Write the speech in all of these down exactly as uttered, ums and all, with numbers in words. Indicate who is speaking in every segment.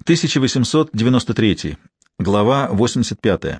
Speaker 1: тысяча восемьсот девяносто третий. Глава восемьдесят пятая.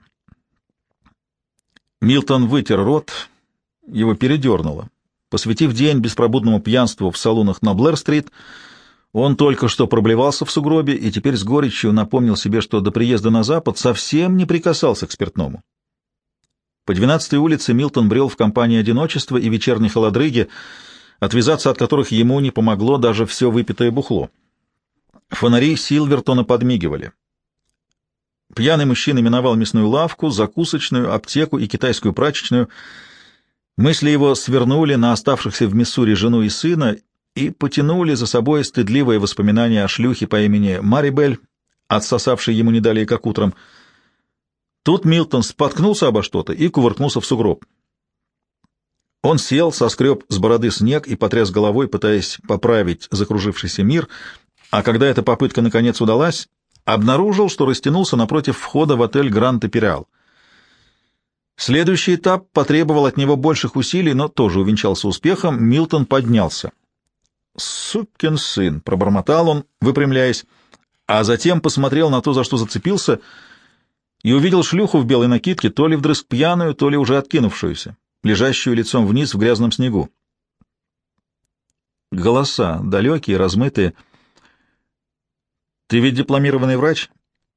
Speaker 1: Милтон вытер рот, его передернуло. Посвятив день беспробудному пьянству в салонах на Блэр-стрит, он только что проблевался в сугробе и теперь с горечью напомнил себе, что до приезда на запад совсем не прикасался к спиртному. По двенадцатой улице Милтон брел в компании одиночества и вечерней холодрыги, отвязаться от которых ему не помогло даже все выпитое бухло. Фонари Силвертона подмигивали. Пьяный мужчина миновал мясную лавку, закусочную, аптеку и китайскую прачечную. Мысли его свернули на оставшихся в Миссури жену и сына и потянули за собой стыдливые воспоминания о шлюхе по имени Марибель, отсосавшей ему не далее, как утром. Тут Милтон споткнулся обо что-то и кувыркнулся в сугроб. Он сел, соскреб с бороды снег и потряс головой, пытаясь поправить закружившийся мир, а когда эта попытка наконец удалась, обнаружил, что растянулся напротив входа в отель «Гранд Империал». Следующий этап потребовал от него больших усилий, но тоже увенчался успехом. Милтон поднялся. «Сукин сын!» — пробормотал он, выпрямляясь, а затем посмотрел на то, за что зацепился, и увидел шлюху в белой накидке, то ли вдрызг пьяную, то ли уже откинувшуюся, лежащую лицом вниз в грязном снегу. Голоса, далекие, размытые. «Ты ведь дипломированный врач?»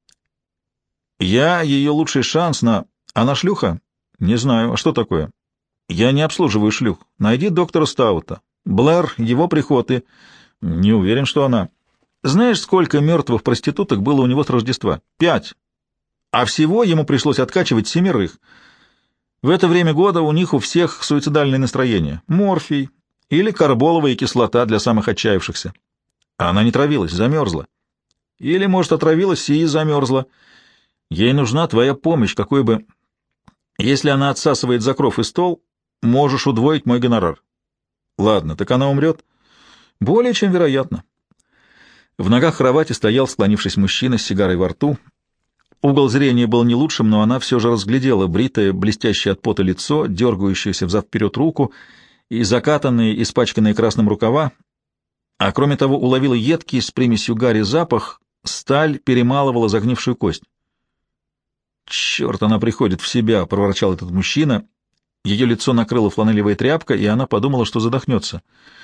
Speaker 1: «Я ее лучший шанс на... Она шлюха?» «Не знаю. А что такое?» «Я не обслуживаю шлюх. Найди доктора Стаута. Блэр, его приход и...» «Не уверен, что она...» «Знаешь, сколько мертвых проституток было у него с Рождества?» «Пять. А всего ему пришлось откачивать семерых. В это время года у них у всех суицидальное настроение. Морфий или карболовая кислота для самых отчаявшихся. А она не травилась, замерзла. Или, может, отравилась и замерзла. Ей нужна твоя помощь, какой бы... Если она отсасывает за кров и стол, можешь удвоить мой гонорар». «Ладно, так она умрет?» «Более чем вероятно». В ногах кровати стоял, склонившись мужчина с сигарой во рту. Угол зрения был не лучшим, но она все же разглядела бритое, блестящее от пота лицо, дергающуюся взад-вперед руку и закатанные, испачканные красным рукава, а кроме того уловила едкий с примесью гари запах, сталь перемалывала загнившую кость. «Черт, она приходит в себя!» — проворчал этот мужчина. Ее лицо накрыла фланелевая тряпка, и она подумала, что задохнется.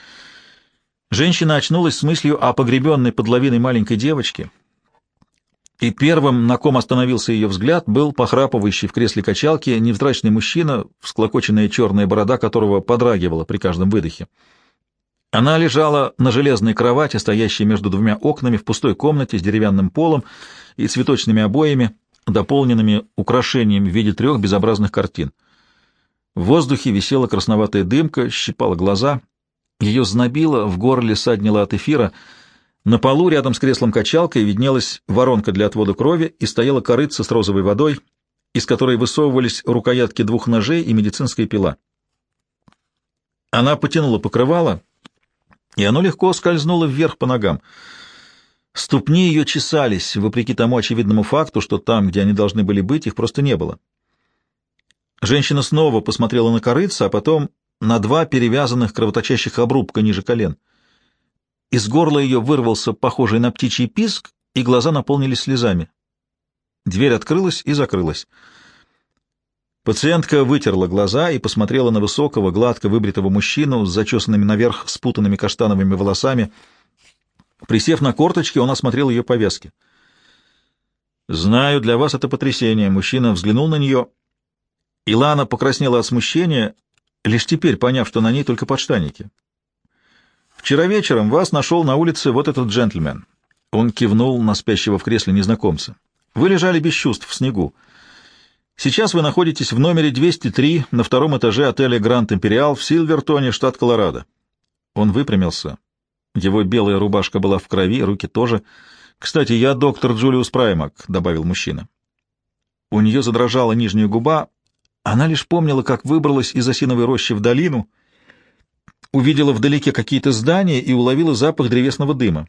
Speaker 1: Женщина очнулась с мыслью о погребенной под лавиной маленькой девочке, и первым, на ком остановился ее взгляд, был похрапывающий в кресле качалки невзрачный мужчина, всклокоченная черная борода которого подрагивала при каждом выдохе. Она лежала на железной кровати, стоящей между двумя окнами в пустой комнате с деревянным полом и цветочными обоями, дополненными украшением в виде трех безобразных картин. В воздухе висела красноватая дымка, щипала глаза, ее знобило, в горле саднило от эфира. На полу рядом с креслом-качалкой виднелась воронка для отвода крови и стояла корытца с розовой водой, из которой высовывались рукоятки двух ножей и медицинская пила. Она потянула покрывало, и оно легко скользнуло вверх по ногам. Ступни ее чесались, вопреки тому очевидному факту, что там, где они должны были быть, их просто не было. Женщина снова посмотрела на корытца, а потом на два перевязанных кровоточащих обрубка ниже колен. Из горла ее вырвался похожий на птичий писк, и глаза наполнились слезами. Дверь открылась и закрылась. Пациентка вытерла глаза и посмотрела на высокого, гладко выбритого мужчину с зачесанными наверх спутанными каштановыми волосами. Присев на корточки, он осмотрел ее повязки. «Знаю, для вас это потрясение». Мужчина взглянул на нее. Илана покраснела от смущения, лишь теперь поняв, что на ней только подштанники. «Вчера вечером вас нашел на улице вот этот джентльмен». Он кивнул на спящего в кресле незнакомца. «Вы лежали без чувств в снегу. Сейчас вы находитесь в номере двести три на втором этаже отеля «Гранд Империал» в Силвертоне, штат Колорадо». Он выпрямился. Его белая рубашка была в крови, руки тоже. «Кстати, я доктор Джулиус Праймак», — добавил мужчина. У нее задрожала нижняя губа. Она лишь помнила, как выбралась из осиновой рощи в долину, увидела вдалеке какие-то здания и уловила запах древесного дыма.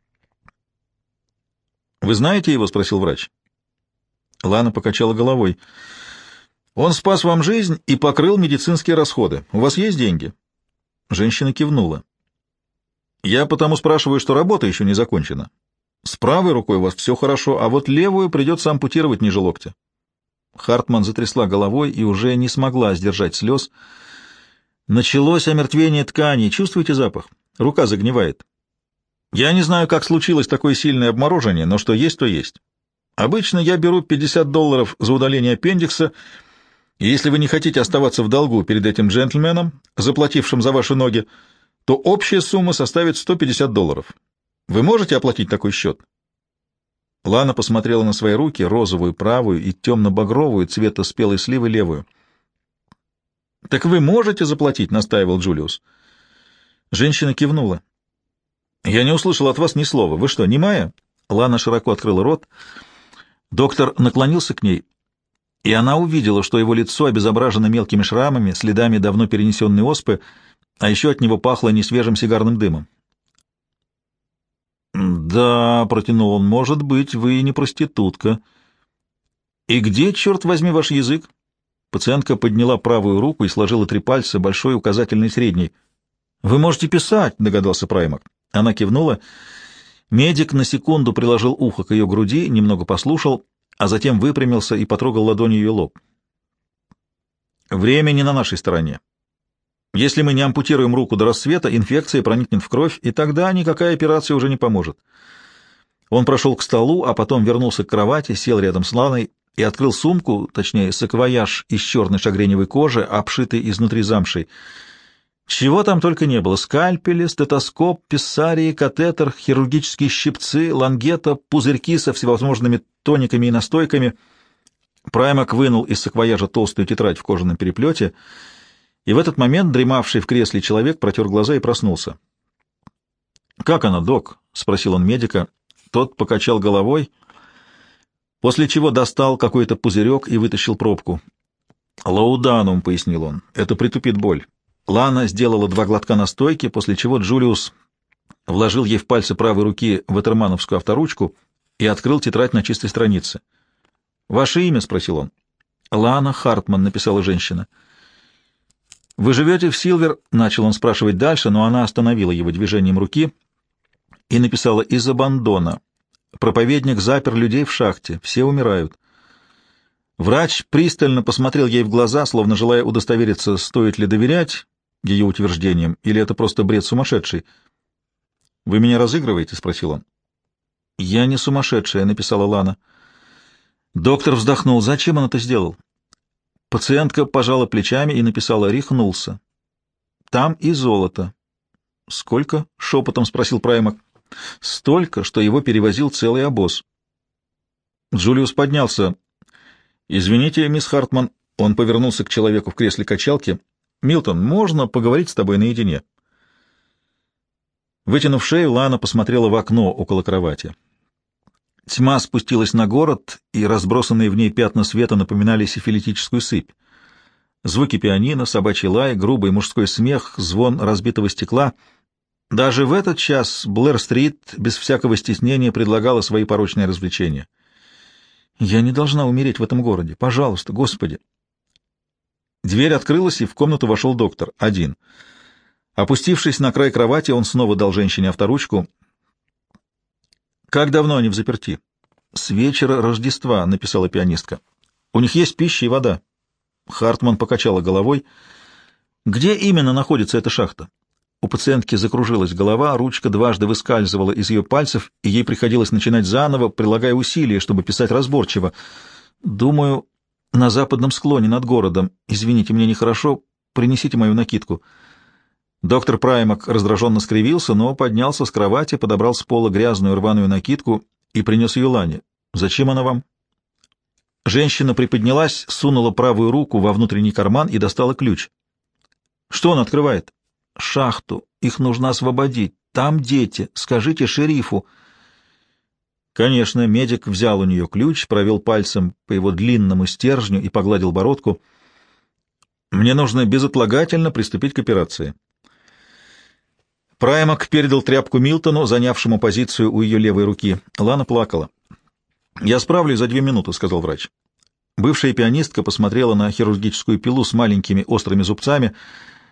Speaker 1: «Вы знаете его?» — спросил врач. Лана покачала головой. «Он спас вам жизнь и покрыл медицинские расходы. У вас есть деньги?» Женщина кивнула. «Я потому спрашиваю, что работа еще не закончена. С правой рукой у вас все хорошо, а вот левую придется ампутировать ниже локтя. Хартман затрясла головой и уже не смогла сдержать слез. Началось омертвение тканей. Чувствуете запах? Рука загнивает. Я не знаю, как случилось такое сильное обморожение, но что есть, то есть. Обычно я беру пятьдесят долларов за удаление аппендикса, и если вы не хотите оставаться в долгу перед этим джентльменом, заплатившим за ваши ноги, то общая сумма составит сто пятьдесят долларов. Вы можете оплатить такой счет? Лана посмотрела на свои руки, розовую правую и темно-багровую цвета спелой сливы левую. — Так вы можете заплатить? — настаивал Джулиус. Женщина кивнула. — Я не услышал от вас ни слова. Вы что, немая? Лана широко открыла рот. Доктор наклонился к ней, и она увидела, что его лицо обезображено мелкими шрамами, следами давно перенесенной оспы, а еще от него пахло несвежим сигарным дымом. «Да», — протянул он, — «может быть, вы не проститутка». «И где, черт возьми, ваш язык?» Пациентка подняла правую руку и сложила три пальца, большой, указательный и средний. «Вы можете писать», — догадался Праймак. Она кивнула. Медик на секунду приложил ухо к ее груди, немного послушал, а затем выпрямился и потрогал ладонью ее лоб. «Время не на нашей стороне. Если мы не ампутируем руку до рассвета, инфекция проникнет в кровь, и тогда никакая операция уже не поможет». Он прошел к столу, а потом вернулся к кровати, сел рядом с Ланой и открыл сумку, точнее, саквояж из черной шагреневой кожи, обшитый изнутри замшей. Чего там только не было: скальпели, стетоскоп, писсарии, катетер, хирургические щипцы, лангета, пузырьки со всевозможными тониками и настойками. Праймак вынул из саквояжа толстую тетрадь в кожаном переплете, и в этот момент дремавший в кресле человек протер глаза и проснулся. «Как она, док?» — спросил он медика. Тот покачал головой, после чего достал какой-то пузырек и вытащил пробку. «Лауданум», — пояснил он, — «это притупит боль». Лана сделала два глотка настойки, после чего Джулиус вложил ей в пальцы правой руки ватермановскую авторучку и открыл тетрадь на чистой странице. «Ваше имя?» — спросил он. «Лана Хартман», — написала женщина. «Вы живете в Силвер?» — начал он спрашивать дальше, но она остановила его движением руки и написала: «Из Абандона. Проповедник запер людей в шахте. Все умирают». Врач пристально посмотрел ей в глаза, словно желая удостовериться, стоит ли доверять ее утверждениям, или это просто бред сумасшедший. «Вы меня разыгрываете?» — спросил он. «Я не сумасшедшая», — написала Лана. Доктор вздохнул. «Зачем он это сделал?» Пациентка пожала плечами и написала: «Рехнулся». «Там и золото». «Сколько?» — шепотом спросил Праймак. «Столько, что его перевозил целый обоз». Джулиус поднялся. «Извините, мисс Хартман». Он повернулся к человеку в кресле качалки. «Милтон, можно поговорить с тобой наедине?» Вытянув шею, Лана посмотрела в окно около кровати. Тьма спустилась на город, и разбросанные в ней пятна света напоминали сифилитическую сыпь. Звуки пианино, собачий лай, грубый мужской смех, звон разбитого стекла. Даже в этот час Блэр-стрит без всякого стеснения предлагала свои порочные развлечения. «Я не должна умереть в этом городе. Пожалуйста, Господи!» Дверь открылась, и в комнату вошел доктор, один. Опустившись на край кровати, он снова дал женщине авторучку. «Как давно они взаперти?» «С вечера Рождества», — написала пианистка. «У них есть пища и вода». Хартман покачала головой. «Где именно находится эта шахта?» У пациентки закружилась голова, ручка дважды выскальзывала из ее пальцев, и ей приходилось начинать заново, прилагая усилия, чтобы писать разборчиво. «Думаю, на западном склоне над городом. Извините, мне нехорошо. Принесите мою накидку». Доктор Праймак раздраженно скривился, но поднялся с кровати, подобрал с пола грязную рваную накидку и принес ее Лане. «Зачем она вам?» Женщина приподнялась, сунула правую руку во внутренний карман и достала ключ. «Что он открывает?» «Шахту. Их нужно освободить. Там дети. Скажите шерифу». Конечно, медик взял у нее ключ, провел пальцем по его длинному стержню и погладил бородку. «Мне нужно безотлагательно приступить к операции». Праймак передал тряпку Милтону, занявшему позицию у ее левой руки. Лана плакала. «Я справлюсь за две минуты», — сказал врач. Бывшая пианистка посмотрела на хирургическую пилу с маленькими острыми зубцами,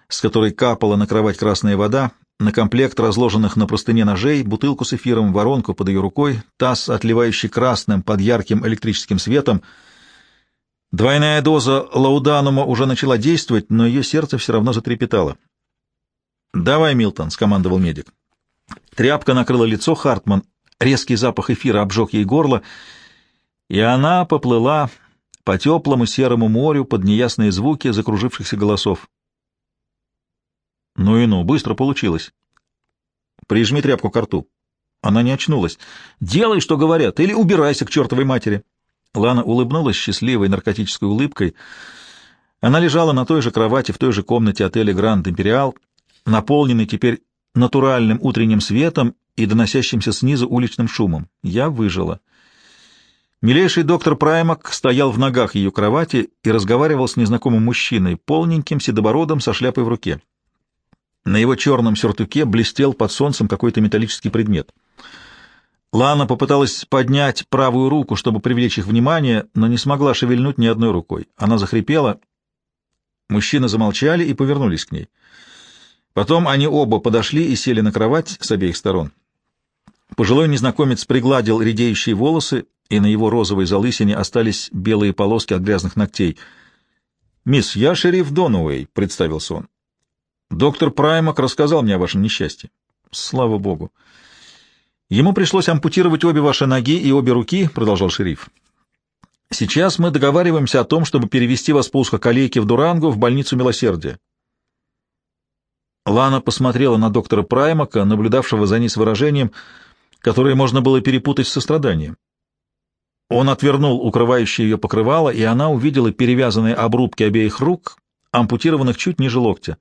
Speaker 1: с которой капала на кровать красная вода, на комплект разложенных на простыне ножей, бутылку с эфиром, воронку под ее рукой, таз, отливающий красным под ярким электрическим светом. Двойная доза лауданума уже начала действовать, но ее сердце все равно затрепетало. «Давай, Милтон», — скомандовал медик. Тряпка накрыла лицо Хартман, резкий запах эфира обжег ей горло, и она поплыла по теплому серому морю под неясные звуки закружившихся голосов. Ну и ну, быстро получилось. Прижми тряпку к рту. Она не очнулась. Делай, что говорят, или убирайся к чертовой матери. Лана улыбнулась счастливой наркотической улыбкой. Она лежала на той же кровати в той же комнате отеля Гранд Империал, наполненной теперь натуральным утренним светом и доносящимся снизу уличным шумом. Я выжила. Милейший доктор Праймак стоял в ногах ее кровати и разговаривал с незнакомым мужчиной, полненьким, седобородым, со шляпой в руке. На его черном сюртуке блестел под солнцем какой-то металлический предмет. Лана попыталась поднять правую руку, чтобы привлечь их внимание, но не смогла шевельнуть ни одной рукой. Она захрипела. Мужчины замолчали и повернулись к ней. Потом они оба подошли и сели на кровать с обеих сторон. Пожилой незнакомец пригладил редеющие волосы, и на его розовой залысине остались белые полоски от грязных ногтей. «Мисс, я шериф Донуэй», — представился он. «Доктор Праймак рассказал мне о вашем несчастье». «Слава богу». «Ему пришлось ампутировать обе ваши ноги и обе руки», — продолжал шериф. «Сейчас мы договариваемся о том, чтобы перевести вас по узкоколейке в Дуранго в больницу Милосердия». Лана посмотрела на доктора Праймака, наблюдавшего за ней с выражением, которое можно было перепутать с состраданием. Он отвернул укрывающее ее покрывало, и она увидела перевязанные обрубки обеих рук, ампутированных чуть ниже локтя.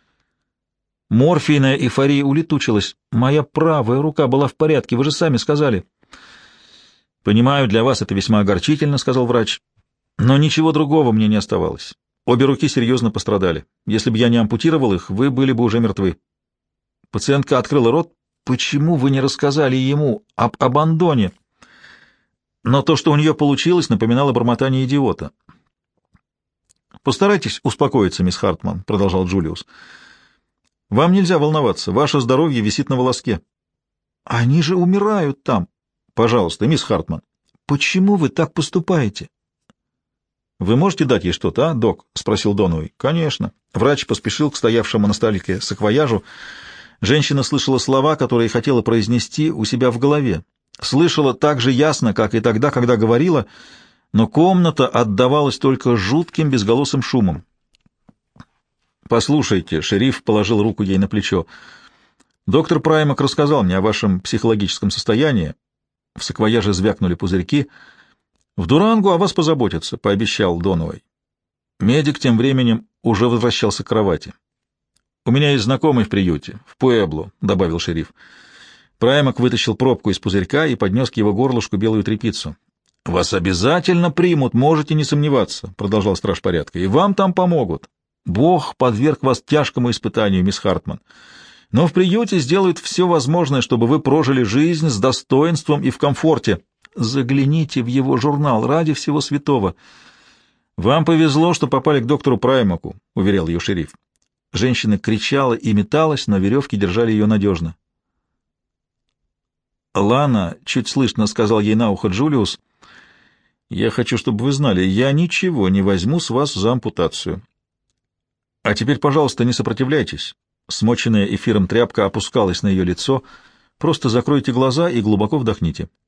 Speaker 1: Морфийная эйфория улетучилась. «Моя правая рука была в порядке, вы же сами сказали». «Понимаю, для вас это весьма огорчительно», — сказал врач. «Но ничего другого мне не оставалось. Обе руки серьезно пострадали. Если бы я не ампутировал их, вы были бы уже мертвы». Пациентка открыла рот. «Почему вы не рассказали ему об абандоне?» Но то, что у нее получилось, напоминало бормотание идиота. «Постарайтесь успокоиться, мисс Хартман», — продолжал Джулиус. «Вам нельзя волноваться, ваше здоровье висит на волоске». «Они же умирают там». «Пожалуйста, мисс Хартман». «Почему вы так поступаете?» «Вы можете дать ей что-то, а, док?» — спросил Донуэй. «Конечно». Врач поспешил к стоявшему на столике саквояжу. Женщина слышала слова, которые хотела произнести у себя в голове. Слышала так же ясно, как и тогда, когда говорила, но комната отдавалась только жутким безголосым шумом. «Послушайте», — шериф положил руку ей на плечо, — «доктор Праймак рассказал мне о вашем психологическом состоянии». В саквояже звякнули пузырьки. «В Дуранго о вас позаботятся», — пообещал Донуэй. Медик тем временем уже возвращался к кровати. «У меня есть знакомый в приюте, в Пуэбло», — добавил шериф. Праймак вытащил пробку из пузырька и поднес к его горлышку белую тряпицу. «Вас обязательно примут, можете не сомневаться», — продолжал страж порядка, — «и вам там помогут. Бог подверг вас тяжкому испытанию, мисс Хартман, но в приюте сделают все возможное, чтобы вы прожили жизнь с достоинством и в комфорте. Загляните в его журнал, ради всего святого». «Вам повезло, что попали к доктору Праймаку», — уверял ее шериф. Женщина кричала и металась, но веревки держали ее надежно. «Лана», — чуть слышно сказал ей на ухо Джулиус, — «я хочу, чтобы вы знали, я ничего не возьму с вас за ампутацию. А теперь, пожалуйста, не сопротивляйтесь». Смоченная эфиром тряпка опускалась на ее лицо. «Просто закройте глаза и глубоко вдохните».